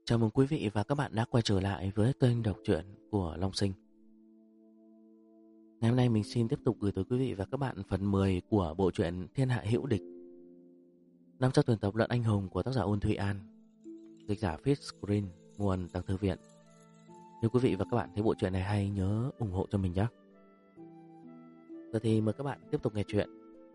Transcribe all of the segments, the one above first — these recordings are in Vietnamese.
Chào mừng quý vị và các bạn đã quay trở lại với kênh đọc truyện của Long Sinh. Ngày hôm nay mình xin tiếp tục gửi tới quý vị và các bạn phần 10 của bộ truyện Thiên Hạ Hữu Địch, nằm trong tuyển tập Lợn Anh Hùng của tác giả Ôn Thụy An, dịch giả Fish Green, nguồn Tàng Thư Viện. Nếu quý vị và các bạn thấy bộ truyện này hay, nhớ ủng hộ cho mình nhé. Giờ thì mời các bạn tiếp tục nghe truyện.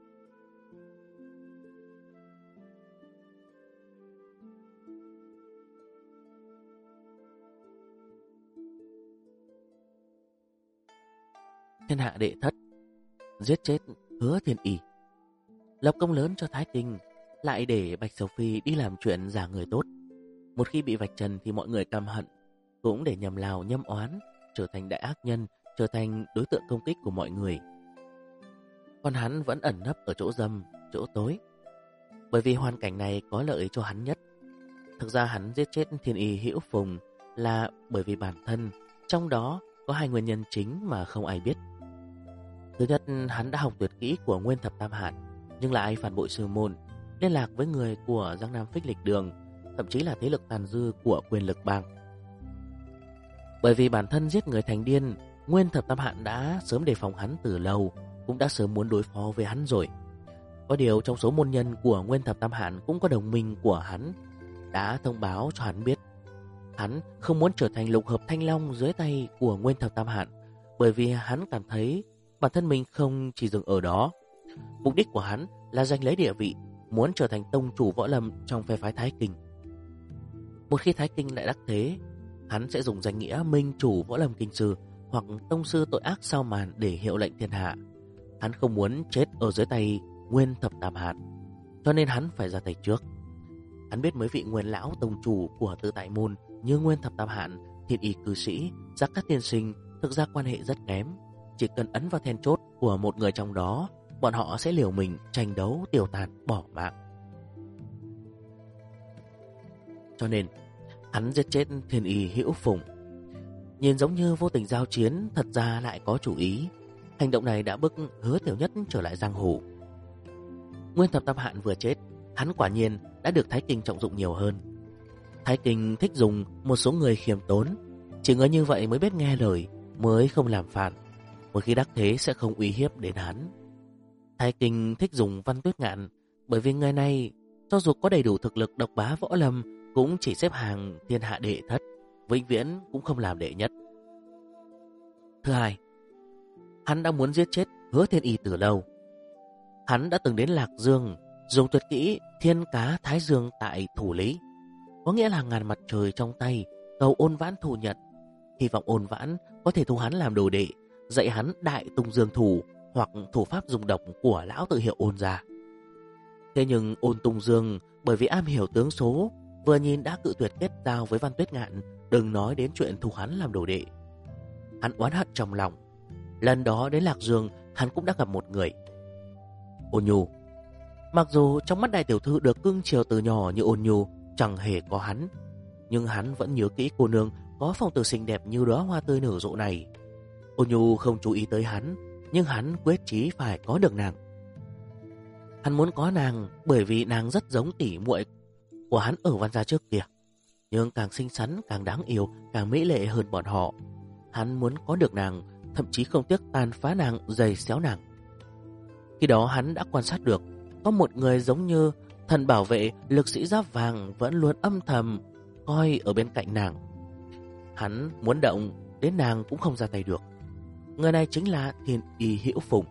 Thiên hạ đệ thất, giết chết Hứa Thiên Y, lập công lớn cho Thái Kinh, lại để Bạch Sầu Phi đi làm chuyện giả người tốt. Một khi bị vạch trần thì mọi người căm hận, cũng để nhầm lào nhâm oán, trở thành đại ác nhân, trở thành đối tượng công kích của mọi người. Còn hắn vẫn ẩn nấp ở chỗ râm, chỗ tối, bởi vì hoàn cảnh này có lợi cho hắn nhất. Thực ra hắn giết chết Thiên Y Hữu Phùng là bởi vì bản thân, trong đó có hai nguyên nhân chính mà không ai biết. Thứ nhất, hắn đã học tuyệt kỹ của Nguyên Thập Tam Hạn, nhưng lại phản bội sư môn, liên lạc với người của Giang Nam Phích Lịch Đường, thậm chí là thế lực tàn dư của quyền lực bang. Bởi vì bản thân giết người thành điên, Nguyên Thập Tam Hạn đã sớm đề phòng hắn từ lâu, cũng đã sớm muốn đối phó với hắn rồi. Có điều trong số môn nhân của Nguyên Thập Tam Hạn cũng có đồng minh của hắn, đã thông báo cho hắn biết hắn không muốn trở thành lục hợp thanh long dưới tay của Nguyên Thập Tam Hạn, bởi vì hắn cảm thấy bản thân mình không chỉ dừng ở đó. Mục đích của hắn là giành lấy địa vị, muốn trở thành tông chủ võ lâm trong phe phái Thái Kinh. Một khi Thái Kinh lại đắc thế, hắn sẽ dùng danh nghĩa minh chủ võ lâm kinh sư hoặc tông sư tội ác sau màn để hiệu lệnh thiên hạ. Hắn không muốn chết ở dưới tay Nguyên Thập Tam Hạn, cho nên hắn phải ra tay trước. Hắn biết mấy vị nguyên lão tông chủ của Tự Tại Môn như Nguyên Thập Tam Hạn, Thiên Y cư sĩ, Giác Cát tiên sinh thực ra quan hệ rất kém. Chỉ cần ấn vào then chốt của một người trong đó, bọn họ sẽ liều mình tranh đấu tiêu tàn bỏ mạng. Cho nên hắn giết chết Thiên Y Hữu Phùng. Nhìn giống như vô tình giao chiến, thật ra lại có chủ ý. Hành động này đã bức Hứa Tiểu Nhất trở lại giang hồ. Nguyên Thập Tam Hạn vừa chết, hắn quả nhiên đã được Thái Kinh trọng dụng nhiều hơn. Thái Kinh thích dùng một số người khiêm tốn, chỉ người như vậy mới biết nghe lời, mới không làm phản. Một khi đắc thế sẽ không uy hiếp đến hắn. Thái Kinh thích dùng Văn Tuyết Ngạn, bởi vì người này cho dù có đầy đủ thực lực độc bá võ lâm, cũng chỉ xếp hàng thiên hạ đệ thất, vĩnh viễn cũng không làm đệ nhất. Thứ hai, hắn đã muốn giết chết Hứa Thiên Y từ lâu. Hắn đã từng đến Lạc Dương, dùng tuyệt kỹ Thiên Cá Thái Dương tại Thủ Lý, có nghĩa là ngàn mặt trời trong tay, cầu Ôn Vãn thu nhận, hy vọng Ôn Vãn có thể thu hắn làm đồ đệ, dạy hắn Đại Tung Dương thủ hoặc thủ pháp dùng độc của lão tự hiệu Ôn gia. Thế nhưng Ôn Tung Dương bởi vì am hiểu tướng số, vừa nhìn đã cự tuyệt kết giao với Văn Tuyết Ngạn, đừng nói đến chuyện thu hắn làm đồ đệ. Hắn oán hận trong lòng. Lần đó đến Lạc Dương, hắn cũng đã gặp một người, Ôn Nhu. Mặc dù trong mắt đại tiểu thư được cưng chiều từ nhỏ như Ôn Nhu chẳng hề có hắn, nhưng hắn vẫn nhớ kỹ cô nương có phong tử xinh đẹp như đóa hoa tươi nở rộ này. Ôn Nhu không chú ý tới hắn, nhưng hắn quyết chí phải có được nàng. Hắn muốn có nàng bởi vì nàng rất giống tỷ muội của hắn ở Văn gia trước kia, nhưng càng xinh xắn, càng đáng yêu, càng mỹ lệ hơn bọn họ. Hắn muốn có được nàng, thậm chí không tiếc tàn phá nàng, giày xéo nàng. Khi đó hắn đã quan sát được có một người giống như thần bảo vệ lực sĩ giáp vàng vẫn luôn âm thầm coi ở bên cạnh nàng. Hắn muốn động đến nàng cũng không ra tay được. Người này chính là Thiên Y Hữu Phùng.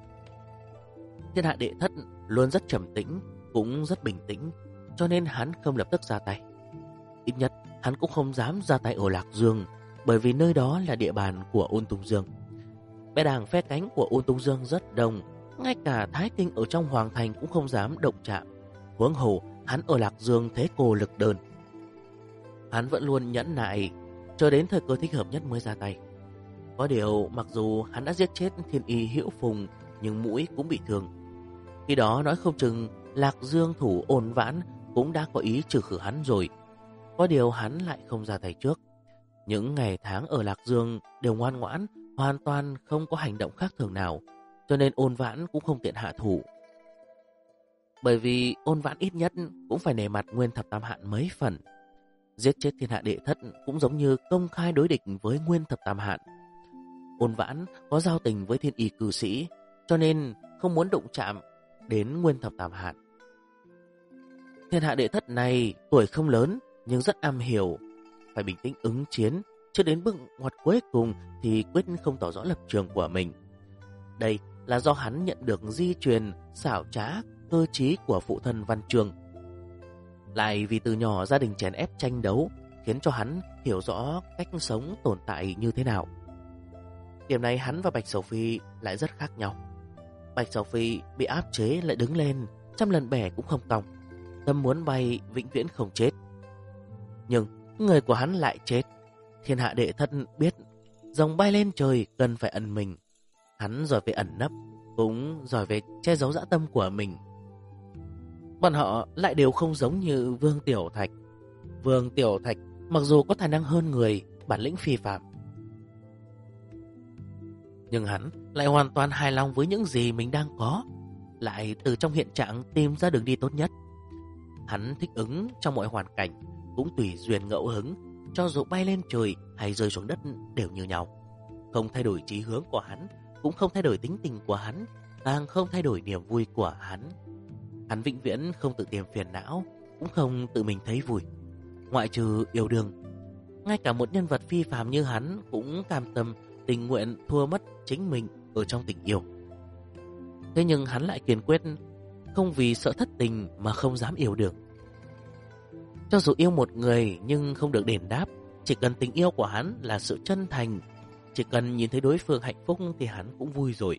Thiên hạ đệ thất luôn rất trầm tĩnh, cũng rất bình tĩnh, cho nên hắn không lập tức ra tay. Ít nhất hắn cũng không dám ra tay ở Lạc Dương, bởi vì nơi đó là địa bàn của Ôn Tung Dương. Bè đảng phe cánh của Ôn Tung Dương rất đông, ngay cả Thái Kinh ở trong hoàng thành cũng không dám động chạm, huống hồ hắn ở Lạc Dương thế cô lực đơn. Hắn vẫn luôn nhẫn nại, chờ đến thời cơ thích hợp nhất mới ra tay. Có điều mặc dù hắn đã giết chết Thiên Y Hữu Phùng, nhưng mũi cũng bị thương. Khi đó nói không chừng Lạc Dương thủ Ôn Vãn cũng đã có ý trừ khử hắn rồi. Có điều hắn lại không ra tay trước. Những ngày tháng ở Lạc Dương đều ngoan ngoãn, hoàn toàn không có hành động khác thường nào, cho nên Ôn Vãn cũng không tiện hạ thủ. Bởi vì Ôn Vãn ít nhất cũng phải nể mặt Nguyên Thập Tam Hạn mấy phần. Giết chết thiên hạ đệ thất cũng giống như công khai đối địch với Nguyên Thập Tam Hạn. Ôn Vãn có giao tình với Thiên Y cư sĩ, cho nên không muốn đụng chạm đến Nguyên Thập Tam Hạn. Thiên hạ đệ thất này tuổi không lớn nhưng rất am hiểu, phải bình tĩnh ứng chiến, chưa đến bước ngoặt cuối cùng thì quyết không tỏ rõ lập trường của mình. Đây là do hắn nhận được di truyền xảo trá, cơ trí của phụ thân Văn Chương. Lại vì từ nhỏ gia đình chèn ép tranh đấu, khiến cho hắn hiểu rõ cách sống tồn tại như thế nào. Điểm này hắn và Bạch Sầu Phi lại rất khác nhau. Bạch Sầu Phi bị áp chế lại đứng lên, trăm lần bẻ cũng không cong, tâm muốn bay vĩnh viễn không chết. Nhưng người của hắn lại chết. Thiên hạ đệ thất biết rồng bay lên trời cần phải ẩn mình. Hắn giỏi về ẩn nấp, cũng giỏi về che giấu dã tâm của mình. Bọn họ lại đều không giống như Vương Tiểu Thạch. Vương Tiểu Thạch mặc dù có tài năng hơn người, bản lĩnh phi phàm, nhưng hắn lại hoàn toàn hài lòng với những gì mình đang có, lại từ trong hiện trạng tìm ra đường đi tốt nhất. Hắn thích ứng trong mọi hoàn cảnh, cũng tùy duyên ngẫu hứng, cho dù bay lên trời hay rơi xuống đất đều như nhau. Không thay đổi chí hướng của hắn, cũng không thay đổi tính tình của hắn, càng không thay đổi niềm vui của hắn. Hắn vĩnh viễn không tự tìm phiền não, cũng không tự mình thấy vui. Ngoại trừ yêu đương, ngay cả một nhân vật phi phàm như hắn cũng cam tâm tình nguyện thua mất chính mình ở trong tình yêu. Thế nhưng hắn lại kiên quyết không vì sợ thất tình mà không dám yêu được. Cho dù yêu một người nhưng không được đền đáp, chỉ cần tình yêu của hắn là sự chân thành, chỉ cần nhìn thấy đối phương hạnh phúc thì hắn cũng vui rồi.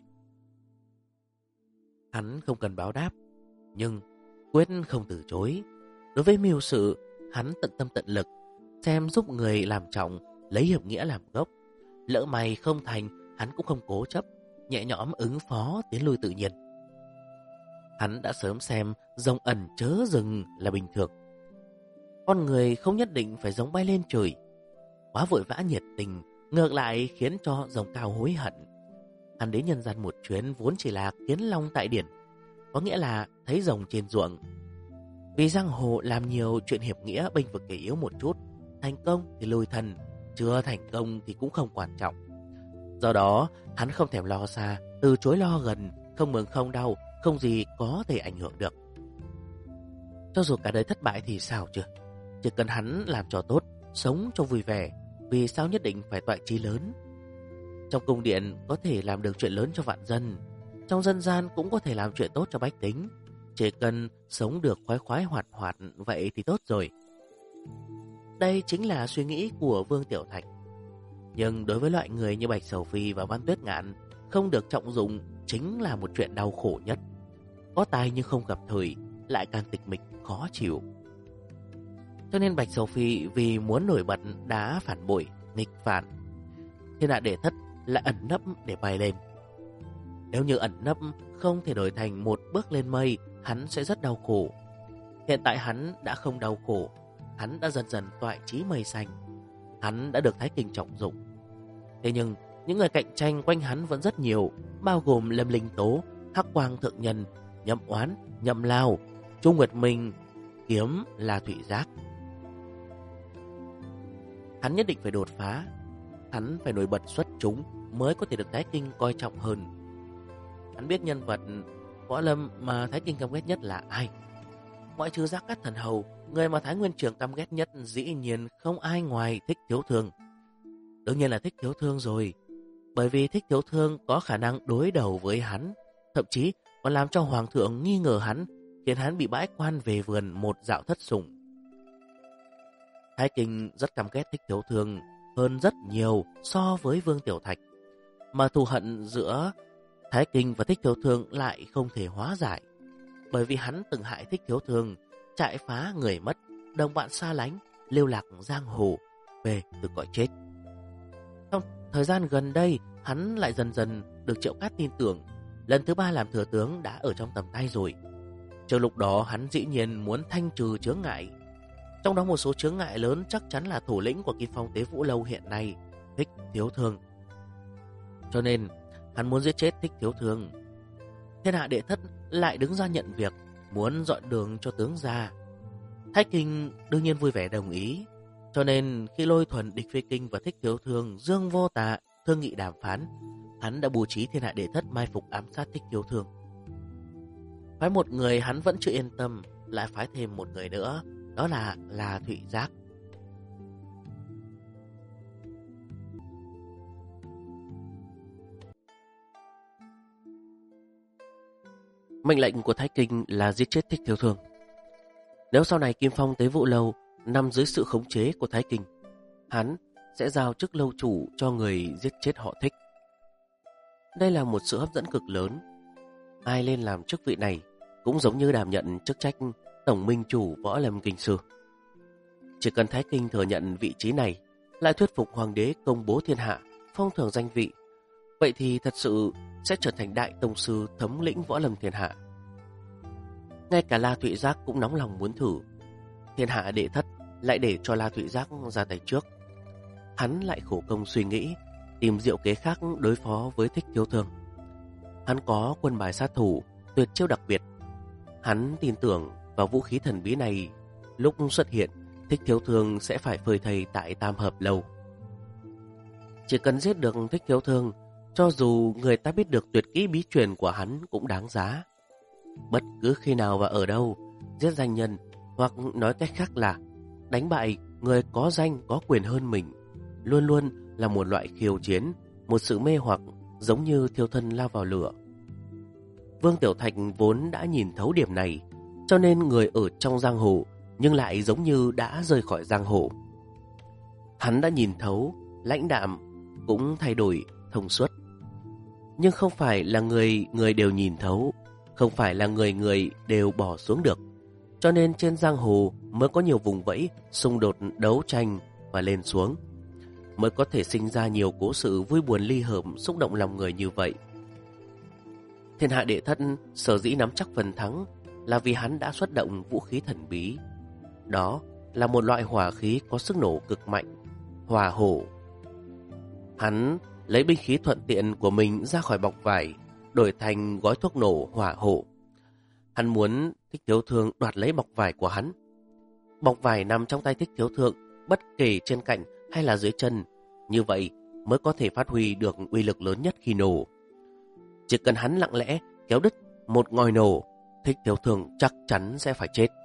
Hắn không cần báo đáp, nhưng quyết không từ chối. Đối với mưu sự, hắn tận tâm tận lực, xem giúp người làm trọng, lấy hiệp nghĩa làm gốc. Lỡ may không thành, hắn cũng không cố chấp, nhẹ nhõm ứng phó, tiến lui tự nhiên. Hắn đã sớm xem rồng ẩn chớ rừng là bình thường. Con người không nhất định phải giống bay lên trời. Quá vội vã nhiệt tình ngược lại khiến cho rồng cao hối hận. Hắn đến nhân gian một chuyến vốn chỉ là kiến long tại điển, có nghĩa là thấy rồng trên ruộng. Vì giang hồ làm nhiều chuyện hiệp nghĩa bênh vực kẻ yếu một chút, thành công thì lùi thân, chưa thành công thì cũng không quan trọng. Do đó hắn không thèm lo xa, từ chối lo gần, không mừng không đau, không gì có thể ảnh hưởng được. Cho dù cả đời thất bại thì sao chứ? Chỉ cần hắn làm cho tốt, sống cho vui vẻ, vì sao nhất định phải toại chí lớn? Trong cung điện có thể làm được chuyện lớn cho vạn dân, trong dân gian cũng có thể làm chuyện tốt cho bách tính. Chỉ cần sống được khoái khoái hoạt hoạt vậy thì tốt rồi. Đây chính là suy nghĩ của Vương Tiểu Thạch. Nhưng đối với loại người như Bạch Sầu Phi và Văn Tuyết Ngạn, không được trọng dụng chính là một chuyện đau khổ nhất. Có tài nhưng không gặp thời, lại càng tịch mịch khó chịu. Cho nên Bạch Sầu Phi vì muốn nổi bật đã phản bội, nghịch phản. Thiên hạ đệ thất lại ẩn nấp để bay lên. Nếu như ẩn nấp không thể đổi thành một bước lên mây, hắn sẽ rất đau khổ. Hiện tại hắn đã không đau khổ, hắn đã dần dần toại chí mây xanh. Hắn đã được Thái Kinh trọng dụng. Thế nhưng những người cạnh tranh quanh hắn vẫn rất nhiều, bao gồm Lâm Linh Tố, Hắc Quang Thượng Nhân, Nhậm Oán, Nhậm Lao, Trung Nguyệt Minh, Kiếm, La Thủy Giác. Hắn nhất định phải đột phá, hắn phải nổi bật xuất chúng mới có thể được Thái Kinh coi trọng hơn. Hắn biết nhân vật võ lâm mà Thái Kinh căm ghét nhất là ai. Ngoại trừ Giác Cát Thần Hầu, người mà Thái Nguyên Trưởng căm ghét nhất dĩ nhiên không ai ngoài Thích Thiếu Thương. Đương nhiên là Thích Thiếu Thương rồi, bởi vì Thích Thiếu Thương có khả năng đối đầu với hắn, thậm chí còn làm cho Hoàng thượng nghi ngờ hắn, khiến hắn bị bãi quan về vườn một dạo thất sủng. Thái Kinh rất căm ghét Thích Thiếu Thương hơn rất nhiều so với Vương Tiểu Thạch, mà thù hận giữa Thái Kinh và Thích Thiếu Thương lại không thể hóa giải, bởi vì hắn từng hại Thích Thiếu Thương, trại phá người mất, đồng bạn xa lánh, lưu lạc giang hồ, về từ cõi chết. Trong thời gian gần đây, hắn lại dần dần được Triệu Cát tin tưởng, lần thứ 3 làm thừa tướng đã ở trong tầm tay rồi. Trong lúc đó hắn dĩ nhiên muốn thanh trừ chướng ngại, trong đó một số chướng ngại lớn chắc chắn là thủ lĩnh của Kim Phong Tế Vũ Lâu hiện nay, Thích Thiếu Thương. Cho nên hắn muốn giết chết Thích Thiếu Thương. Thiên hạ đệ thất lại đứng ra nhận việc, muốn dọn đường cho tướng gia. Thái Kinh đương nhiên vui vẻ đồng ý. Cho nên khi Lôi Thuần, Địch Phi Kinh và Thích Thiếu Thương, Dương Vô Tạ thương nghị đàm phán, hắn đã bố trí Thiên Hạ Đệ Thất mai phục ám sát Thích Thiếu Thương. Phái một người hắn vẫn chưa yên tâm, lại phái thêm một người nữa, đó là La Thụy Giác. Mệnh lệnh của Thái Kinh là giết chết Thích Thiếu Thương. Nếu sau này Kim Phong Tế Vũ Lâu nằm dưới sự khống chế của Thái Kinh, hắn sẽ giao chức lâu chủ cho người giết chết họ Thích. Đây là một sự hấp dẫn cực lớn. Ai lên làm chức vị này cũng giống như đảm nhận chức trách tổng minh chủ võ lâm kinh sư. Chỉ cần Thái Kinh thừa nhận vị trí này, lại thuyết phục hoàng đế công bố thiên hạ, phong thưởng danh vị, vậy thì thật sự sẽ trở thành đại tông sư thống lĩnh võ lâm thiên hạ. Ngay cả La Thụy Giác cũng nóng lòng muốn thử. Thiên Hạ Đệ Thất lại để cho La Thụy Giác ra tay trước. Hắn lại khổ công suy nghĩ, tìm diệu kế khác đối phó với Thích Thiếu Thương. Hắn có quân bài sát thủ, tuyệt chiêu đặc biệt. Hắn tin tưởng vào vũ khí thần bí này, lúc xuất hiện, Thích Thiếu Thương sẽ phải phơi thây tại Tam Hợp Lâu. Chỉ cần giết được Thích Thiếu Thương, cho dù người ta biết được tuyệt kỹ bí truyền của hắn cũng đáng giá. Bất cứ khi nào và ở đâu, giết danh nhân, hoặc nói cách khác là đánh bại người có danh có quyền hơn mình, luôn luôn là một loại khiêu chiến, một sự mê hoặc, giống như thiêu thân lao vào lửa. Vương Tiểu Thạch vốn đã nhìn thấu điểm này, cho nên người ở trong giang hồ nhưng lại giống như đã rời khỏi giang hồ. Hắn đã nhìn thấu, lãnh đạm cũng thay đổi, thông suốt. Nhưng không phải là người đều nhìn thấu, không phải là người đều bỏ xuống được. Cho nên trên giang hồ mới có nhiều vùng vẫy, xung đột, đấu tranh và lên xuống, mới có thể sinh ra nhiều cố sự vui buồn ly hợp, xúc động lòng người như vậy. Thiên Hạ Đệ Thất sở dĩ nắm chắc phần thắng là vì hắn đã xuất động vũ khí thần bí. Đó là một loại hỏa khí có sức nổ cực mạnh, hỏa hổ. Hắn lấy binh khí thuận tiện của mình ra khỏi bọc vải, đổi thành gói thuốc nổ hỏa hổ. Hắn muốn Thích Thiếu Thương đoạt lấy bọc vải của hắn. Bọc vải nằm trong tay Thích Thiếu Thương, bất kể trên cạnh hay là dưới chân, như vậy mới có thể phát huy được uy lực lớn nhất khi nổ. Chỉ cần hắn lặng lẽ kéo đứt một ngòi nổ, Thích Thiếu Thương chắc chắn sẽ phải chết.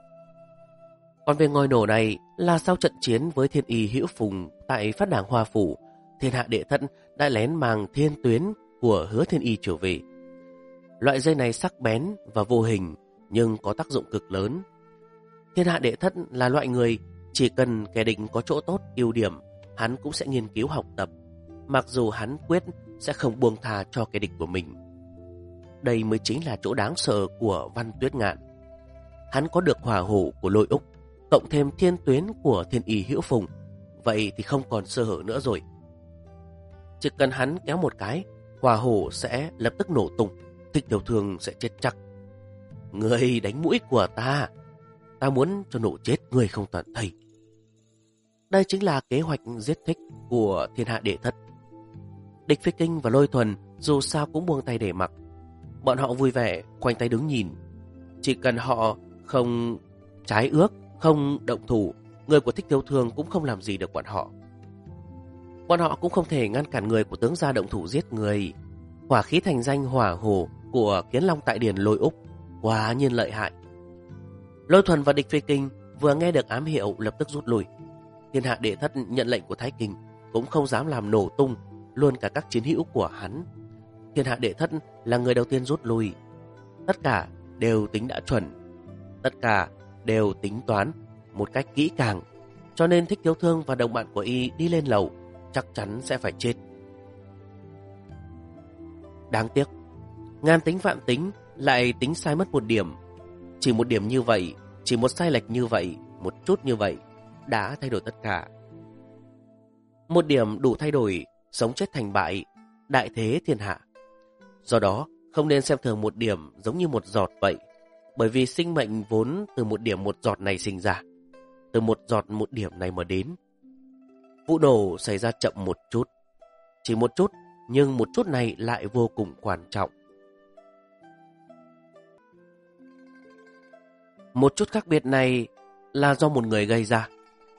Còn về ngòi nổ này là sau trận chiến với Thiên Y Hữu Phùng tại Phát Đàng Hoa Phủ, Thiên Hạ Đệ Thất đã lén mang thiên tuyến của Hứa Thiên Y trở về. Loại dây này sắc bén và vô hình nhưng có tác dụng cực lớn. Thiên Hạ Đệ Thất là loại người chỉ cần kẻ địch có chỗ tốt, ưu điểm, hắn cũng sẽ nghiên cứu học tập, mặc dù hắn quyết sẽ không buông tha cho kẻ địch của mình. Đây mới chính là chỗ đáng sợ của Văn Tuyết Ngạn. Hắn có được hỏa hổ của Lôi Úc, cộng thêm thiên tuyến của Thiên Y Hữu Phùng, vậy thì không còn sơ hở nữa rồi. Chỉ cần hắn kéo một cái, hỏa hổ sẽ lập tức nổ tung, Thích Thiếu Thương sẽ chết chắc. Người đánh mũi của ta muốn cho nổ chết người không tận thây. Đây chính là kế hoạch giết Thích của Thiên Hạ Đệ Thất. Địch Phi Kinh và Lôi Thuần dù sao cũng buông tay để mặc. Bọn họ vui vẻ khoanh tay đứng nhìn. Chỉ cần họ không trái ước, không động thủ, người của Thích Thiếu Thương cũng không làm gì được bọn họ. Bọn họ cũng không thể ngăn cản người của tướng gia động thủ giết người. Hỏa khí thành danh hỏa hổ của Kiến Long tại Điền Lôi Úc quả nhiên lợi hại. Lôi Thuần và Địch Phi Kinh vừa nghe được ám hiệu lập tức rút lui. Thiên Hạ Đệ Thất nhận lệnh của Thái Kinh cũng không dám làm nổ tung luôn cả các chiến hữu của hắn. Thiên Hạ Đệ Thất là người đầu tiên rút lui. Tất cả đều tính đã chuẩn, tất cả đều tính toán một cách kỹ càng, cho nên Thích Thiếu Thương và đồng bạn của y đi lên lầu chắc chắn sẽ phải chết. Đáng tiếc, ngàn tính vạn tính lại tính sai mất một điểm. Chỉ một điểm như vậy, chỉ một sai lệch như vậy, một chút như vậy đã thay đổi tất cả. Một điểm đủ thay đổi sống chết thành bại, đại thế thiên hạ. Do đó không nên xem thường một điểm giống như một giọt vậy, bởi vì sinh mệnh vốn từ một điểm một giọt này sinh ra, từ một giọt một điểm này mà đến. Vụ nổ xảy ra chậm một chút, chỉ một chút, nhưng một chút này lại vô cùng quan trọng. Một chút khác biệt này là do một người gây ra.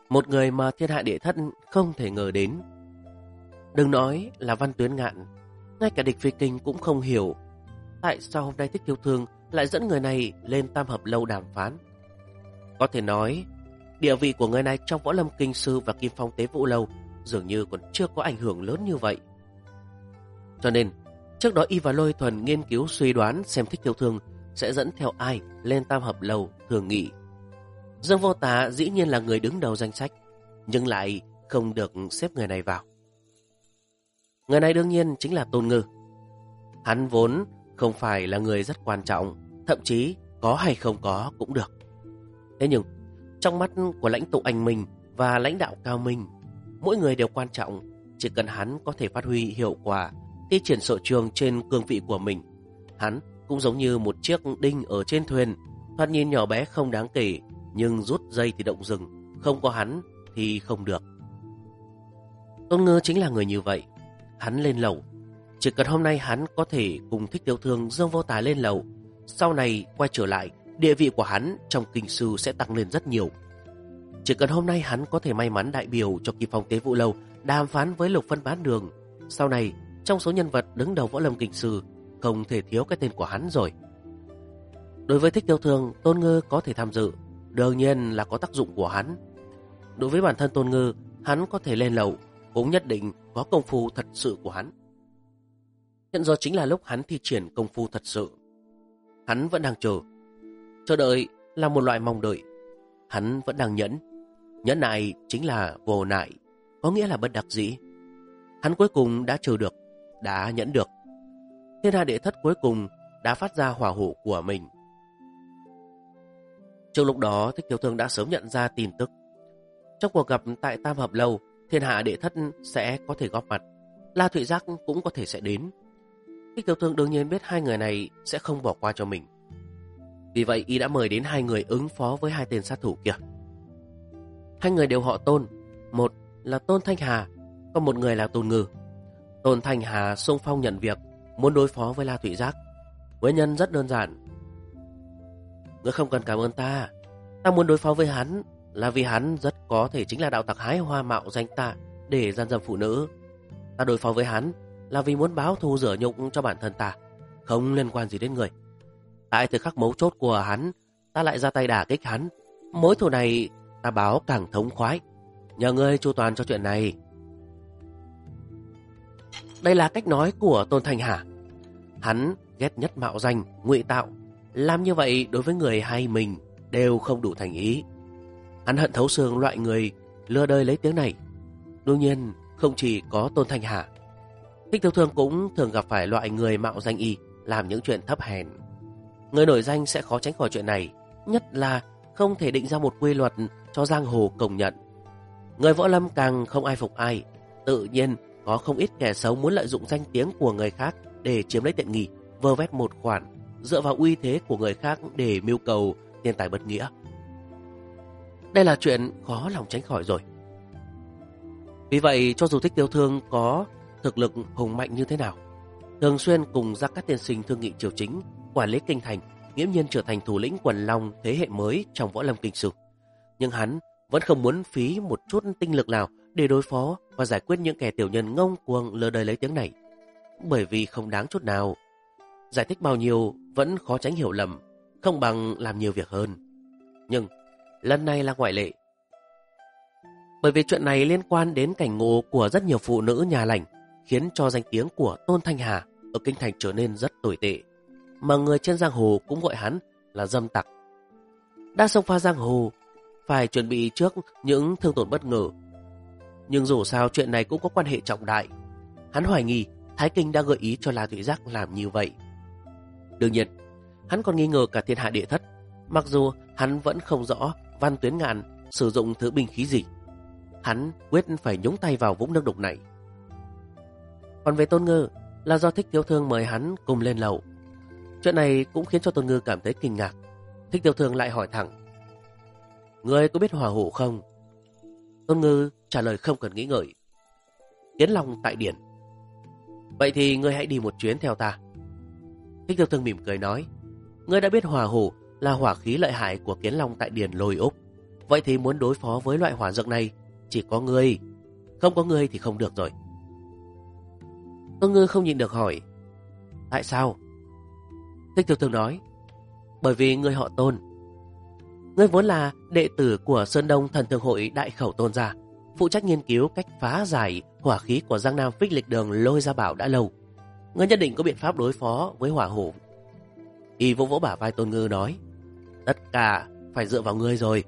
Một người mà thiên hạ đệ thất không thể ngờ đến. Đừng nói là Văn Tuyến Ngạn, ngay cả địch phi kinh cũng không hiểu tại sao hôm nay Thích Kiêu Thương lại dẫn người này lên Tam Hợp Lâu đàm phán. Có thể nói, địa vị của người này trong Võ Lâm Kinh Sư và Kim Phong Tế Vũ Lâu dường như còn chưa có ảnh hưởng lớn như vậy. Cho nên, trước đó y và Lôi Thuần nghiên cứu suy đoán xem Thích Kiêu Thương sẽ dẫn theo ai lên Tam Hợp Lâu thường nghị. Dương Vô Tà dĩ nhiên là người đứng đầu danh sách, nhưng lại không được xếp người này vào. Người này đương nhiên chính là Tôn Ngư. Hắn vốn không phải là người rất quan trọng, thậm chí có hay không có cũng được. Thế nhưng, trong mắt của lãnh tụ Anh Minh và lãnh đạo Cao Minh, mỗi người đều quan trọng, chỉ cần hắn có thể phát huy hiệu quả, thi triển sở trường trên cương vị của mình. Hắn cũng giống như một chiếc đinh ở trên thuyền, thoạt nhìn nhỏ bé không đáng kể, nhưng rút dây thì động rừng, không có hắn thì không được. Tôn Ngư chính là người như vậy. Hắn lên lầu, chỉ cần hôm nay hắn có thể cùng Thích Kiêu Thương, Dương Vô Tà lên lầu, sau này quay trở lại, địa vị của hắn trong kinh sư sẽ tăng lên rất nhiều. Chỉ cần hôm nay hắn có thể may mắn đại biểu cho Kim Phong Tế Vũ Lâu đàm phán với Lục Vân Bán Đường, sau này trong số nhân vật đứng đầu Võ Lâm Kinh Sư không thể thiếu cái tên của hắn rồi. Đối với Thích Kiêu Thương, Tôn Ngư có thể tham dự, đương nhiên là có tác dụng của hắn. Đối với bản thân Tôn Ngư, hắn có thể lên lầu, cũng nhất định có công phu thật sự của hắn. Hiện giờ chính là lúc hắn thi triển công phu thật sự. Hắn vẫn đang chờ đợi là một loại mong đợi. Hắn vẫn đang nhẫn. Nhẫn nại chính là vô nại, có nghĩa là bất đắc dĩ. Hắn cuối cùng đã chờ được, đã nhẫn được. Thiên hạ đệ thất cuối cùng đã phát ra hỏa hổ của mình. Trong lúc đó, Thích Kiêu Thương đã sớm nhận ra tin tức. Trong cuộc gặp tại Tam Hợp Lâu, thiên hạ đệ thất sẽ có thể góp mặt, La Thụy Giác cũng có thể sẽ đến. Thích Kiêu Thương đương nhiên biết hai người này sẽ không bỏ qua cho mình. Vì vậy y đã mời đến hai người ứng phó với hai tên sát thủ kia. Hai người đều họ Tôn, một là Tôn Thanh Hà, còn một người là Tôn Ngư. Tôn Thanh Hà xung phong nhận việc, muốn đối phó với La Thụy Giác. Nguyên nhân rất đơn giản. Ngươi không cần cảm ơn ta, ta muốn đối phó với hắn là vì hắn rất có thể chính là đạo tặc hái hoa mạo danh ta để gian dâm phụ nữ. Ta đối phó với hắn là vì muốn báo thù rửa nhục cho bản thân ta, không liên quan gì đến người. Tại thời khắc mấu chốt của hắn, ta lại ra tay đả kích hắn. Mối thù này ta báo càng thống khoái. Nhờ ngươi chu toàn cho chuyện này. Đây là cách nói của Tôn Thanh Hà. Hắn ghét nhất mạo danh, ngụy tạo. Làm như vậy đối với người hay mình đều không đủ thành ý. Hắn hận thấu xương loại người lừa đời lấy tiếng này. Đương nhiên không chỉ có Tôn Thanh Hà, Thích Kiêu Thương cũng thường gặp phải loại người mạo danh y, làm những chuyện thấp hèn. Người nổi danh sẽ khó tránh khỏi chuyện này, nhất là không thể định ra một quy luật cho giang hồ công nhận. Người võ lâm càng không ai phục ai, tự nhiên có không ít kẻ xấu muốn lợi dụng danh tiếng của người khác để chiếm lấy tiện nghi, vơ vét một khoản, dựa vào uy thế của người khác để mưu cầu tiền tài bất nghĩa. Đây là chuyện khó lòng tránh khỏi rồi. Vì vậy, cho dù Thích Kiêu Thương có thực lực hùng mạnh như thế nào, thường xuyên cùng Gia Cát Tiên Sinh thương nghị triều chính, quản lý kinh thành, nghiễm nhiên trở thành thủ lĩnh quần long thế hệ mới trong Võ Lâm Kinh Sư, nhưng hắn vẫn không muốn phí một chút tinh lực nào để đối phó và giải quyết những kẻ tiểu nhân ngông cuồng lừa đời lấy tiếng này, bởi vì không đáng chút nào. Giải thích bao nhiêu vẫn khó tránh hiểu lầm, không bằng làm nhiều việc hơn. Nhưng lần này là ngoại lệ, bởi vì chuyện này liên quan đến cảnh ngộ của rất nhiều phụ nữ nhà lành, khiến cho danh tiếng của Tôn Thanh Hà ở kinh thành trở nên rất tồi tệ, mà người trên giang hồ cũng gọi hắn là dâm tặc. Đã xông pha giang hồ, phải chuẩn bị trước những thương tổn bất ngờ. Nhưng dù sao chuyện này cũng có quan hệ trọng đại. Hắn hoài nghi Thái Kinh đã gợi ý cho La Thụy Giác làm như vậy. Đương nhiên, hắn còn nghi ngờ cả thiên hạ đệ thất, mặc dù hắn vẫn không rõ Văn Tuyến Ngạn sử dụng thứ binh khí gì. Hắn quyết phải nhúng tay vào vũng nước đục này. Còn về Tôn Ngư, là do Thích Kiêu Thương mời hắn cùng lên lầu. Chuyện này cũng khiến cho Tôn Ngư cảm thấy kinh ngạc. Thích Kiêu Thương lại hỏi thẳng: Ngươi có biết hỏa hổ không? Tôn Ngư trả lời không cần nghĩ ngợi: Kiến Long tại điển. Vậy thì ngươi hãy đi một chuyến theo ta. Thích Kiêu Thương mỉm cười nói: Ngươi đã biết hỏa hổ là hỏa khí lợi hại của Kiến Long tại điển Lôi Úc, Vậy thì muốn đối phó với loại hỏa dược này, chỉ có ngươi. Không có ngươi thì không được rồi. Tôn Ngư không nhịn được hỏi, tại sao? Thích Tiểu Thương nói, bởi vì ngươi họ Tôn. Ngươi vốn là đệ tử của Sơn Đông Thần Thương Hội Đại Khẩu Tôn gia, phụ trách nghiên cứu cách phá giải hỏa khí của Giang Nam Phích Lịch Đường Lôi Gia Bảo đã lâu. Ngươi nhất định có biện pháp đối phó với hỏa hổ. Y vỗ vỗ bả vai Tôn Ngư nói, tất cả phải dựa vào ngươi rồi.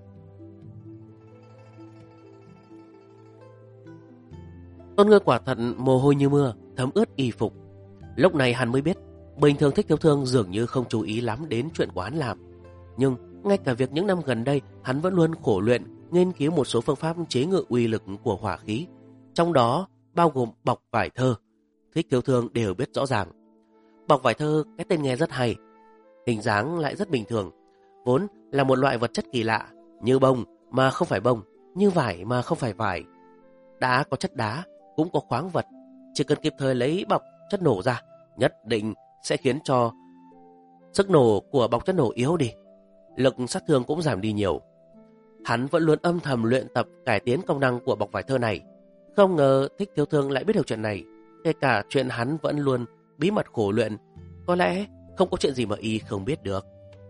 Tôn Ngư quả thật mồ hôi như mưa, thấm ướt y phục. Lúc này hắn mới biết, bình thường Thích Thiếu Thương dường như không chú ý lắm đến chuyện của hắn làm. Nhưng ngay cả việc những năm gần đây, hắn vẫn luôn khổ luyện, nghiên cứu một số phương pháp chế ngự uy lực của hỏa khí. Trong đó bao gồm bọc vải thơ. Thích Thiếu Thương đều biết rõ ràng. Bọc vải thơ, cái tên nghe rất hay, hình dáng lại rất bình thường. Vốn là một loại vật chất kỳ lạ, như bông mà không phải bông, như vải mà không phải vải. Đá có chất đá, cũng có khoáng vật. Chỉ cần kịp thời lấy bọc chất nổ ra, nhất định sẽ khiến cho sức nổ của bọc chất nổ yếu đi, lực sát thương cũng giảm đi nhiều. Hắn vẫn luôn âm thầm luyện tập cải tiến công năng của bọc vải thơ này. Không ngờ Thích Thiếu Thương lại biết được chuyện này. Kể cả chuyện hắn vẫn luôn bí mật khổ luyện, có lẽ không có chuyện gì mà y không biết được.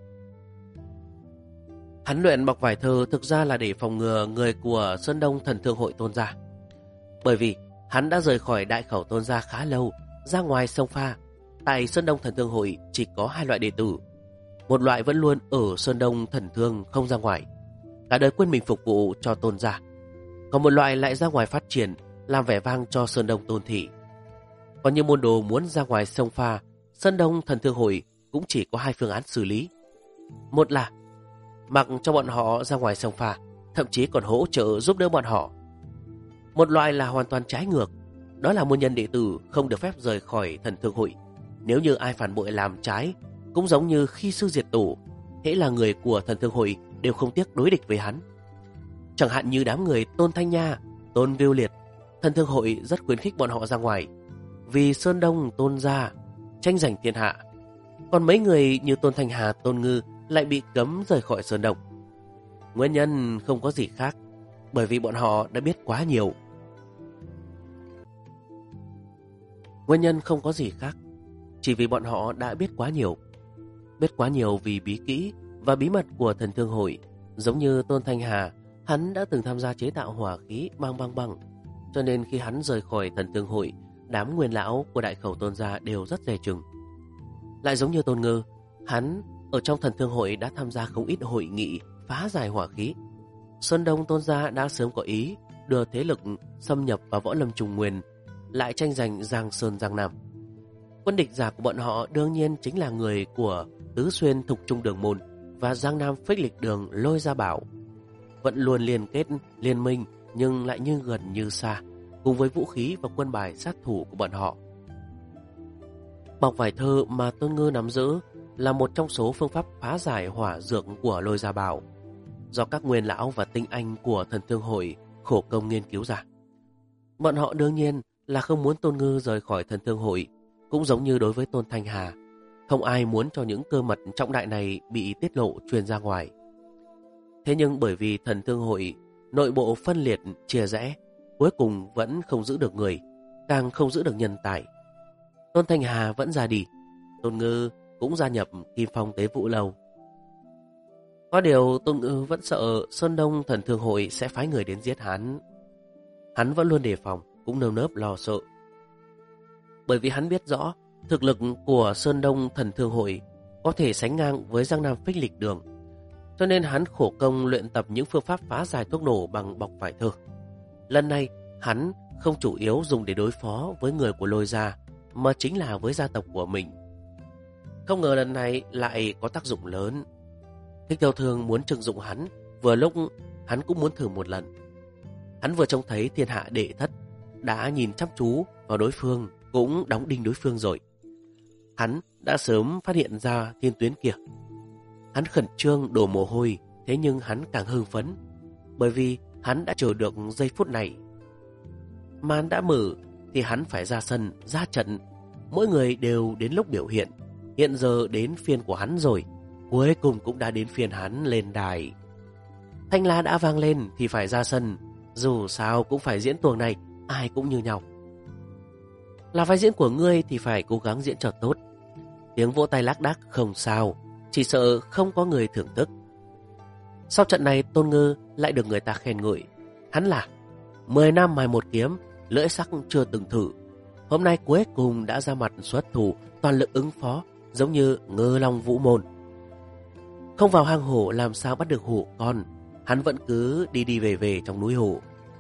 Hắn luyện bọc vải thơ thực ra là để phòng ngừa người của Sơn Đông Thần Thương Hội Tôn gia. Bởi vì hắn đã rời khỏi Đại Khẩu Tôn gia khá lâu, ra ngoài sông pha. Tại Sơn Đông Thần Thương Hội chỉ có hai loại đệ tử. Một loại vẫn luôn ở Sơn Đông Thần Thương không ra ngoài, cả đời quên mình phục vụ cho Tôn gia. Còn một loại lại ra ngoài phát triển, làm vẻ vang cho Sơn Đông Tôn thị. Còn như môn đồ muốn ra ngoài sông pha, Sơn Đông Thần Thương Hội cũng chỉ có hai phương án xử lý. Một là mặc cho bọn họ ra ngoài sông pha, thậm chí còn hỗ trợ giúp đỡ bọn họ. Một loại là hoàn toàn trái ngược, đó là môn nhân đệ tử không được phép rời khỏi Thần Thương Hội. Nếu như ai phản bội làm trái, cũng giống như khi sư diệt tổ, hễ là người của Thần Thương Hội đều không tiếc đối địch với hắn. Chẳng hạn như đám người Tôn Thanh Nha, Tôn Viu Liệt, Thần Thương Hội rất khuyến khích bọn họ ra ngoài, vì Sơn Đông Tôn gia tranh giành thiên hạ. Còn mấy người như Tôn Thanh Hà, Tôn Ngư lại bị cấm rời khỏi Sơn Đông. Nguyên nhân không có gì khác, bởi vì bọn họ đã biết quá nhiều. Nguyên nhân không có gì khác, chỉ vì bọn họ đã biết quá nhiều. Biết quá nhiều vì bí kỹ và bí mật của Thần Thương Hội. Giống như Tôn Thanh Hà, hắn đã từng tham gia chế tạo hỏa khí bang bang bang. Cho nên khi hắn rời khỏi Thần Thương Hội, đám nguyên lão của Đại Khẩu Tôn gia đều rất dè chừng. Lại giống như Tôn Ngư, hắn ở trong Thần Thương Hội đã tham gia không ít hội nghị phá giải hỏa khí. Sơn Đông Tôn gia đã sớm có ý đưa thế lực xâm nhập vào võ lâm Trung Nguyên, lại tranh giành Giang Sơn Giang Nam. Quân địch giả của bọn họ đương nhiên chính là người của Tứ Xuyên Thục Trung Đường Môn và Giang Nam Phích Lịch Đường Lôi Gia Bảo. Vẫn luôn liên kết liên minh nhưng lại như gần như xa, cùng với vũ khí và quân bài sát thủ của bọn họ. Bọc vải thơ mà Tôn Ngư nắm giữ là một trong số phương pháp phá giải hỏa dược của Lôi Gia Bảo, do các nguyên lão và tinh anh của Thần Thương Hội khổ công nghiên cứu ra. Bọn họ đương nhiên là không muốn Tôn Ngư rời khỏi Thần Thương Hội, cũng giống như đối với Tôn Thanh Hà, không ai muốn cho những cơ mật trọng đại này bị tiết lộ truyền ra ngoài. Thế nhưng bởi vì Thần Thương Hội nội bộ phân liệt chia rẽ, cuối cùng vẫn không giữ được người, càng không giữ được nhân tài. Tôn Thanh Hà vẫn ra đi, Tôn Ngư cũng gia nhập Kim Phong Tế Vũ Lâu. Có điều Tôn Ngư vẫn sợ Sơn Đông Thần Thương Hội sẽ phái người đến giết hắn. Hắn vẫn luôn đề phòng, cũng nơm nớp lo sợ. Bởi vì hắn biết rõ thực lực của Sơn Đông Thần Thương Hội có thể sánh ngang với Giang Nam Phích Lịch Đường, cho nên hắn khổ công luyện tập những phương pháp phá giải thuốc nổ bằng bọc vải thơ. Lần này hắn không chủ yếu dùng để đối phó với người của Lôi gia, mà chính là với gia tộc của mình. Không ngờ lần này lại có tác dụng lớn. Thích Thiếu Thương muốn trừng dụng hắn, vừa lúc hắn cũng muốn thử một lần. Hắn vừa trông thấy thiên hạ đệ thất đã nhìn chăm chú vào đối phương, cũng đóng đinh đối phương rồi. Hắn đã sớm phát hiện ra thiên tuyến kia. Hắn khẩn trương đổ mồ hôi, thế nhưng hắn càng hưng phấn, bởi vì hắn đã chờ được giây phút này. Màn đã mở thì hắn phải ra sân, ra trận. Mỗi người đều đến lúc biểu hiện. Hiện giờ đến phiên của hắn rồi, cuối cùng cũng đã đến phiên hắn lên đài. Thanh la đã vang lên thì phải ra sân, dù sao cũng phải diễn tuồng này, ai cũng như nhau. Là vai diễn của ngươi thì phải cố gắng diễn cho tốt. Tiếng vỗ tay lác đác không sao, chỉ sợ không có người thưởng thức. Sau trận này Tôn Ngư lại được người ta khen ngợi. Hắn là 10 năm mài một kiếm, lưỡi sắc chưa từng thử. Hôm nay cuối cùng đã ra mặt xuất thủ, toàn lực ứng phó, giống như Ngư Long Vũ Môn. Không vào hang hổ làm sao bắt được hổ con, hắn vẫn cứ đi đi về về trong núi hổ.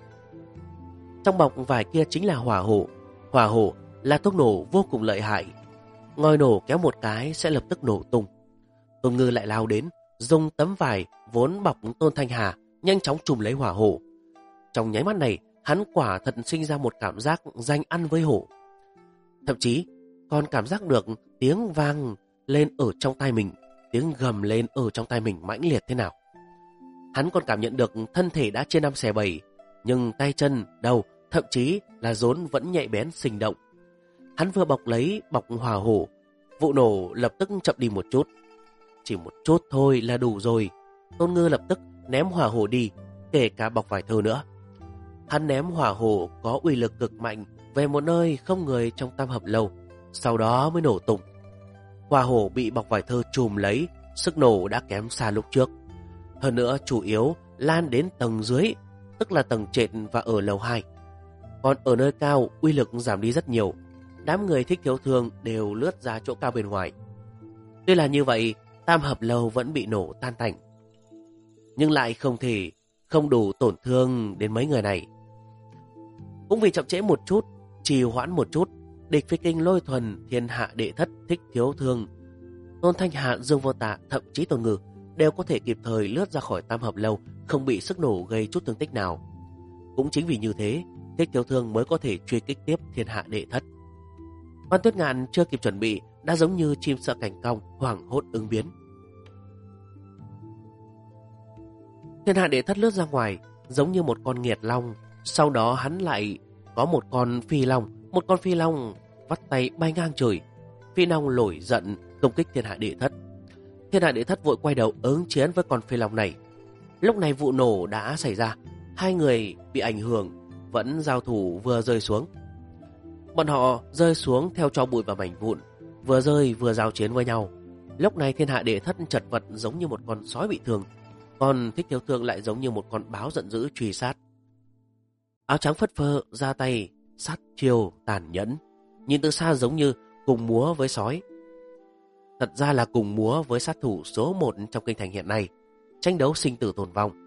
Trong bọc vải kia chính là hỏa hổ. Hỏa hổ là thuốc nổ vô cùng lợi hại. Ngòi nổ kéo một cái sẽ lập tức nổ tung. Tôn Ngư lại lao đến, dùng tấm vải vốn bọc Tôn Thanh Hà nhanh chóng trùm lấy hỏa hổ. Trong nháy mắt này, hắn quả thật sinh ra một cảm giác danh ăn với hổ. Thậm chí còn cảm giác được tiếng vang lên ở trong tai mình, tiếng gầm lên ở trong tai mình mãnh liệt thế nào. Hắn còn cảm nhận được thân thể đã chia năm xẻ bảy, nhưng tay chân, đầu, thậm chí là rốn vẫn nhạy bén sinh động. Hắn vừa bọc lấy bọc hỏa hổ, vụ nổ lập tức chậm đi một chút. Chỉ một chút thôi là đủ rồi. Tôn Ngư lập tức ném hỏa hổ đi, kể cả bọc vải thơ nữa. Hắn ném hỏa hổ có uy lực cực mạnh về một nơi không người trong Tam Hợp Lâu, sau đó mới nổ tung. Hỏa hổ bị bọc vải thơ trùm lấy, sức nổ đã kém xa lúc trước. Hơn nữa chủ yếu lan đến tầng dưới, tức là tầng trệt và ở lầu 2. Còn ở nơi cao uy lực giảm đi rất nhiều. Đám người Thích Thiếu Thương đều lướt ra chỗ cao bên ngoài. Tuy là như vậy, Tam Hợp Lâu vẫn bị nổ tan tành, nhưng lại không đủ tổn thương đến mấy người này. Cũng vì chậm trễ một chút, trì hoãn một chút, địch phi kinh Lôi Thuần, Thiên Hạ Đệ Thất, Thích Thiếu Thương, Tôn Thanh Hạ, Dương Vô Tạ, thậm chí Tôn Ngư đều có thể kịp thời lướt ra khỏi Tam Hợp Lâu, không bị sức nổ gây chút thương tích nào. Cũng chính vì như thế, Thích Thiếu Thương mới có thể truy kích tiếp Thiên Hạ Đệ Thất. Quan Tuyết Ngạn chưa kịp chuẩn bị đã giống như chim sợ cảnh cong, hoảng hốt ứng biến. Thiên Hạ Đệ Thất lướt ra ngoài giống như một con nghiệt long, sau đó hắn lại có một con phi long vắt tay bay ngang trời. Phi long nổi giận công kích Thiên Hạ Đệ Thất. Thiên Hạ Đệ Thất vội quay đầu ứng chiến với con phi long này. Lúc này vụ nổ đã xảy ra, hai người bị ảnh hưởng, vẫn giao thủ vừa rơi xuống. Bọn họ rơi xuống theo tro bụi và mảnh vụn, vừa rơi vừa giao chiến với nhau. Lúc này Thiên Hạ Đệ Thất chật vật giống như một con sói bị thương, còn Thích Thiếu Thương lại giống như một con báo giận dữ truy sát. Áo trắng phất phơ ra tay sát chiêu tàn nhẫn, nhìn từ xa giống như cùng múa với sói. Thật ra là cùng múa với sát thủ số 1 trong kinh thành hiện nay, tranh đấu sinh tử tồn vong.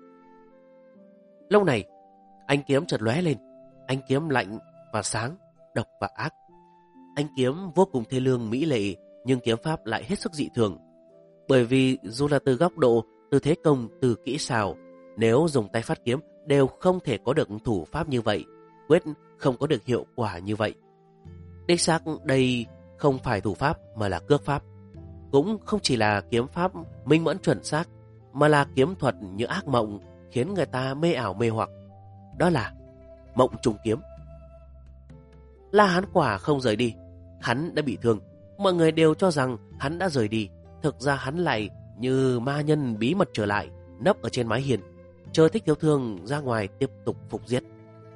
Lúc này, ánh kiếm chợt lóe lên, ánh kiếm lạnh và sáng, độc và ác. Ánh kiếm vô cùng thê lương mỹ lệ, nhưng kiếm pháp lại hết sức dị thường. Bởi vì dù là từ góc độ, từ thế công, từ kỹ xảo, nếu dùng tay phát kiếm đều không thể có được thủ pháp như vậy, quyết không có được hiệu quả như vậy. Đích xác đây không phải thủ pháp mà là cước pháp. Cũng không chỉ là kiếm pháp minh mẫn chuẩn xác, mà là kiếm thuật như ác mộng, khiến người ta mê ảo mê hoặc. Đó là mộng trùng kiếm. La Hán quả không rời đi, hắn đã bị thương. Mọi người đều cho rằng hắn đã rời đi, thực ra hắn lại như ma nhân bí mật trở lại, nấp ở trên mái hiên, chờ Thích Thiếu Thương ra ngoài tiếp tục phục giết.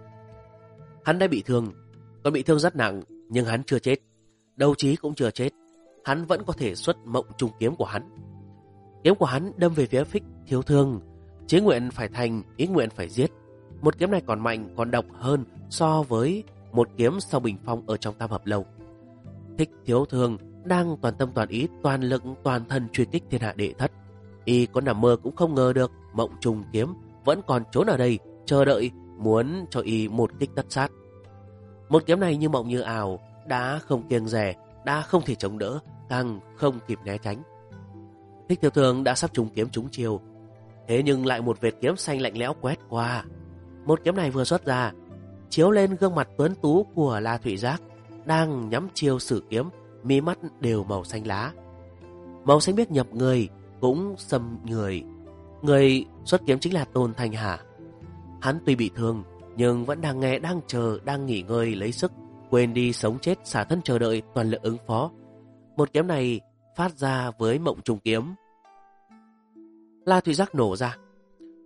Hắn đã bị thương, còn bị thương rất nặng, nhưng hắn chưa chết, đấu trí cũng chưa chết. Hắn vẫn có thể xuất mộng trùng kiếm của hắn. Kiếm của hắn đâm về phía Thích Thiếu Thương, chí nguyện phải thành, ý nguyện phải giết. Một kiếm này còn mạnh, còn độc hơn so với một kiếm sau bình phong ở trong Tam Hợp Lâu. Thích Thiếu Thương đang toàn tâm toàn ý, toàn lực toàn thân truy kích Thiên Hạ Đệ Thất. Y có nằm mơ cũng không ngờ được mộng trùng kiếm vẫn còn trốn ở đây, chờ đợi muốn cho y một kích tất sát. Một kiếm này như mộng như ảo, đã không kiêng dè, đã không thể chống đỡ, càng không kịp né tránh. Thích Thiếu Thương đã sắp trúng kiếm trúng chiêu, thế nhưng lại một vệt kiếm xanh lạnh lẽo quét qua. Một kiếm này vừa xuất ra, chiếu lên gương mặt tuấn tú của La Thụy Giác, đang nhắm chiêu sử kiếm, mí mắt đều màu xanh lá. Màu xanh biếc nhập người, cũng xâm người. Người xuất kiếm chính là Tôn Thanh Hà. Hắn tuy bị thương, nhưng vẫn đang nghe, đang chờ, đang nghỉ ngơi lấy sức, quên đi sống chết, xả thân chờ đợi, toàn lực ứng phó. Một kiếm này phát ra với mộng trùng kiếm. La Thụy Giác nổ ra,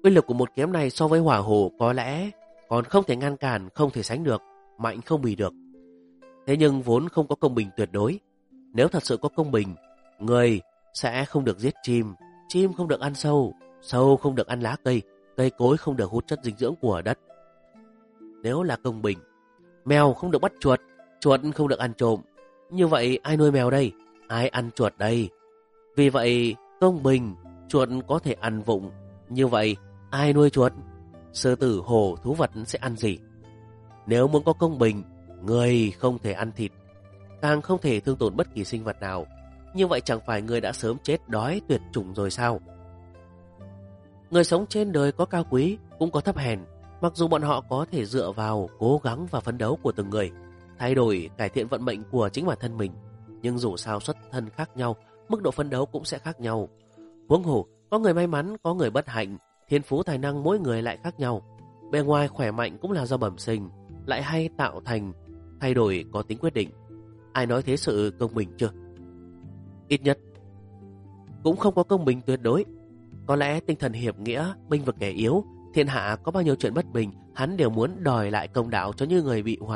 Uy lực của một kiếm này so với hỏa hổ có lẽ còn không thể ngăn cản, không thể sánh được, mạnh không bì được. Thế nhưng vốn không có công bình tuyệt đối. Nếu thật sự có công bình, người sẽ không được giết chim, chim không được ăn sâu, sâu không được ăn lá cây, cây cối không được hút chất dinh dưỡng của đất. Nếu là công bình, mèo không được bắt chuột, chuột không được ăn trộm. Như vậy ai nuôi mèo đây? Ai ăn chuột đây? Vì vậy, công bình, chuột có thể ăn vụng. Như vậy, ai nuôi chuột? Sư tử, hổ, thú vật sẽ ăn gì? Nếu muốn có công bình, người không thể ăn thịt, càng không thể thương tổn bất kỳ sinh vật nào. Như vậy chẳng phải người đã sớm chết đói tuyệt chủng rồi sao? Người sống trên đời có cao quý, cũng có thấp hèn. Mặc dù bọn họ có thể dựa vào cố gắng và phấn đấu của từng người, thay đổi, cải thiện vận mệnh của chính bản thân mình, nhưng dù sao xuất thân khác nhau, mức độ phấn đấu cũng sẽ khác nhau. Huống hồ, có người may mắn, có người bất hạnh, thiên phú tài năng mỗi người lại khác nhau. Bề ngoài khỏe mạnh cũng là do bẩm sinh, lại hay tạo thành, thay đổi có tính quyết định. Ai nói thế sự công bình chưa? Ít nhất cũng không có công bình tuyệt đối. Có lẽ tinh thần hiệp nghĩa, bênh vực kẻ yếu, thiên hạ có bao nhiêu chuyện bất bình, hắn đều muốn đòi lại công đạo cho những người bị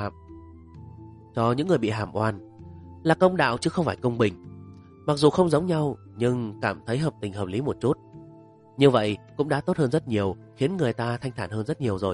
hàm oan. Là công đạo chứ không phải công bình. Mặc dù không giống nhau, nhưng cảm thấy hợp tình hợp lý một chút. Như vậy cũng đã tốt hơn rất nhiều, khiến người ta thanh thản hơn rất nhiều rồi.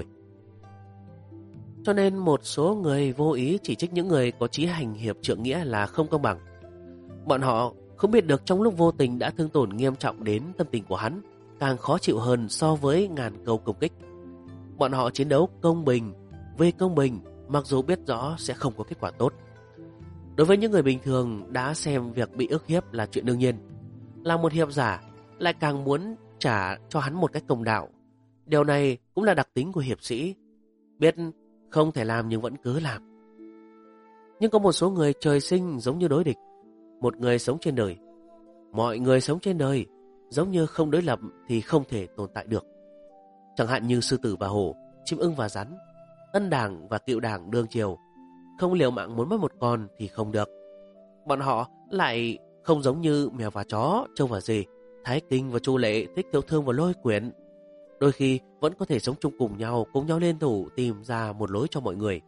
Cho nên một số người vô ý chỉ trích những người có chí hành hiệp trượng nghĩa là không công bằng. Bọn họ không biết được trong lúc vô tình đã thương tổn nghiêm trọng đến tâm tình của hắn, càng khó chịu hơn so với ngàn câu công kích. Bọn họ chiến đấu công bình, về công bình, mặc dù biết rõ sẽ không có kết quả tốt. Đối với những người bình thường đã xem việc bị ức hiếp là chuyện đương nhiên, là một hiệp giả lại càng muốn trả cho hắn một cách công đạo. Điều này cũng là đặc tính của hiệp sĩ, biết không thể làm nhưng vẫn cứ làm. Nhưng có một số người trời sinh giống như đối địch. Một người sống trên đời, mọi người sống trên đời giống như không đối lập thì không thể tồn tại được. Chẳng hạn như sư tử và hổ, chim ưng và rắn, ân đảng và cựu đảng đương triều. Không liều mạng muốn mất một con thì không được. Bọn họ lại không giống như mèo và chó, trâu và dê, Thái Kinh và Chu Lệ, Thích Tiểu Thương và Lôi Quyển. Đôi khi vẫn có thể sống chung cùng nhau liên thủ tìm ra một lối cho mọi người.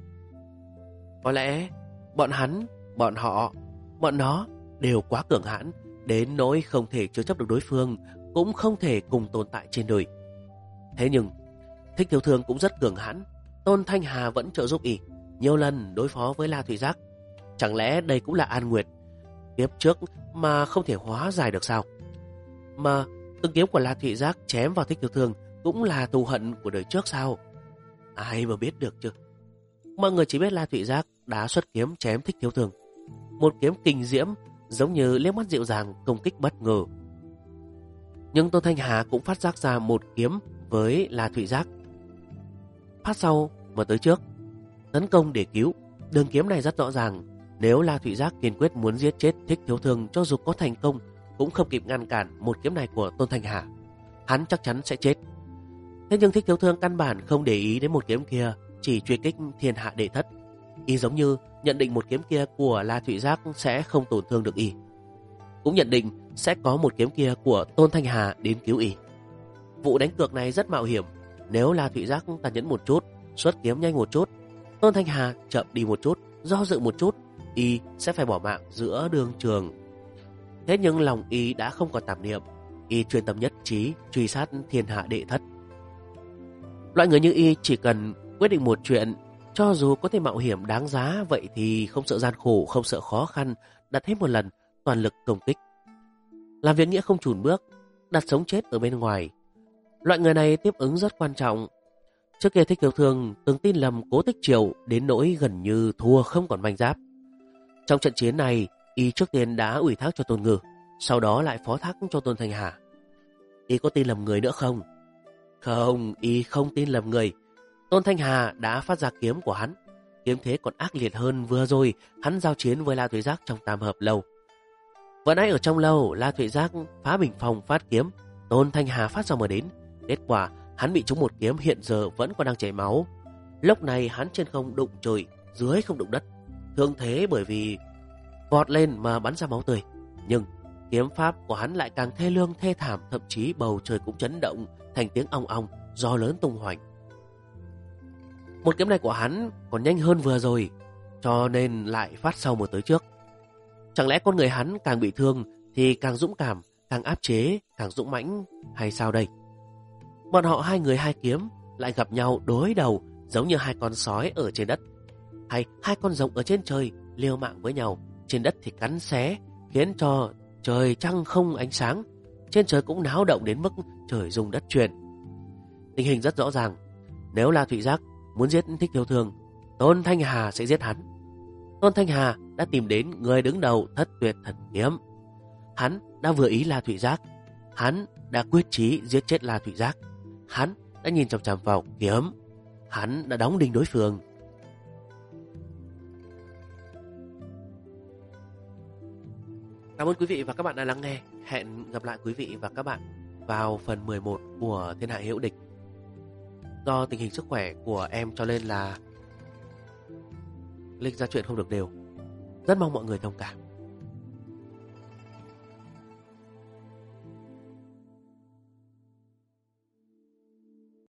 Có lẽ bọn hắn, bọn họ, bọn nó đều quá cường hãn, đến nỗi không thể chứa chấp được đối phương, cũng không thể cùng tồn tại trên đời. Thế nhưng Thích Tiểu Thương cũng rất cường hãn, Tôn Thanh Hà vẫn trợ giúp y nhiều lần đối phó với La Thụy Giác. Chẳng lẽ đây cũng là An Nguyệt kiếp trước mà không thể hóa giải được sao? Mà từng kiếm của La Thụy Giác chém vào Thích Tiểu Thương cũng là thù hận của đời trước sao? Ai mà biết được chứ? Mọi người chỉ biết La Thụy Giác đã xuất kiếm chém Thích Tiểu Thương, một kiếm kinh diễm, giống như liếc mắt dịu dàng công kích bất ngờ. Nhưng Tôn Thanh Hà cũng phát giác ra một kiếm với La Thụy Giác, phát sau mà tới trước, tấn công để cứu. Đường kiếm này rất rõ ràng, nếu La Thụy Giác kiên quyết muốn giết chết Thích Thiếu Thương, cho dù có thành công cũng không kịp ngăn cản một kiếm này của Tôn Thanh Hà, hắn chắc chắn sẽ chết. Thế nhưng Thích Thiếu Thương căn bản không để ý đến một kiếm kia, chỉ truy kích thiên hạ đệ thất. Y giống như nhận định một kiếm kia của La Thụy Giác sẽ không tổn thương được y, cũng nhận định sẽ có một kiếm kia của Tôn Thanh Hà đến cứu y. Vụ đánh cược này rất mạo hiểm. Nếu La Thụy Giác tàn nhẫn một chút, xuất kiếm nhanh một chút, Tôn Thanh Hà chậm đi một chút, do dự một chút, y sẽ phải bỏ mạng giữa đường trường. Thế nhưng lòng y đã không còn tạp niệm, y chuyên tâm nhất trí truy sát thiên hạ đệ thất. Loại người như y chỉ cần quyết định một chuyện, cho dù có thể mạo hiểm đáng giá, vậy thì không sợ gian khổ, không sợ khó khăn, đặt hết một lần, toàn lực công kích. Làm việc nghĩa không chùn bước, đặt sống chết ở bên ngoài. Loại người này tiếp ứng rất quan trọng. Trước kia Thích Tiểu Thương từng tin lầm Cố Tích Triều đến nỗi gần như thua không còn manh giáp. Trong trận chiến này, y trước tiên đã ủy thác cho Tôn Ngư, sau đó lại phó thác cho Tôn Thanh Hà. Y có tin lầm người nữa không? Không, y không tin lầm người. Tôn Thanh Hà đã phát ra kiếm của hắn, kiếm thế còn ác liệt hơn vừa rồi hắn giao chiến với La Thụy Giác trong Tam Hợp Lâu. Vừa nãy ở trong lâu, La Thụy Giác phá bình phòng phát kiếm, Tôn Thanh Hà phát ra mà đến. Kết quả hắn bị trúng một kiếm, hiện giờ vẫn còn đang chảy máu. Lúc này hắn trên không đụng trời, dưới không đụng đất, thương thế bởi vì vọt lên mà bắn ra máu tươi. Nhưng kiếm pháp của hắn lại càng thê lương thê thảm, thậm chí bầu trời cũng chấn động thành tiếng ong ong, gió lớn tung hoành. Một kiếm này của hắn còn nhanh hơn vừa rồi, cho nên lại phát sau một tới trước. Chẳng lẽ con người hắn càng bị thương thì càng dũng cảm, càng áp chế, càng dũng mãnh hay sao đây? Bọn họ hai người hai kiếm lại gặp nhau đối đầu giống như hai con sói ở trên đất, hay hai con rồng ở trên trời liều mạng với nhau. Trên đất thì cắn xé, khiến cho trời trăng không ánh sáng, trên trời cũng náo động đến mức trời rung đất chuyển. Tình hình rất rõ ràng, nếu La Thụy Giác muốn giết Thích Thiếu Thương, Tôn Thanh Hà sẽ giết hắn. Tôn Thanh Hà đã tìm đến người đứng đầu Thất Tuyệt Thần Kiếm. Hắn đã vừa ý La Thụy Giác, hắn đã quyết chí giết chết La Thụy Giác, hắn đã nhìn chằm chằm vào kiếm, hắn đã đóng đinh đối phương. Cảm ơn quý vị và các bạn đã lắng nghe. Hẹn gặp lại quý vị và các bạn vào phần 11 của Thiên Hạ Hữu Địch. Do tình hình sức khỏe của em cho nên là lịch ra chuyện không được đều. Rất mong mọi người thông cảm.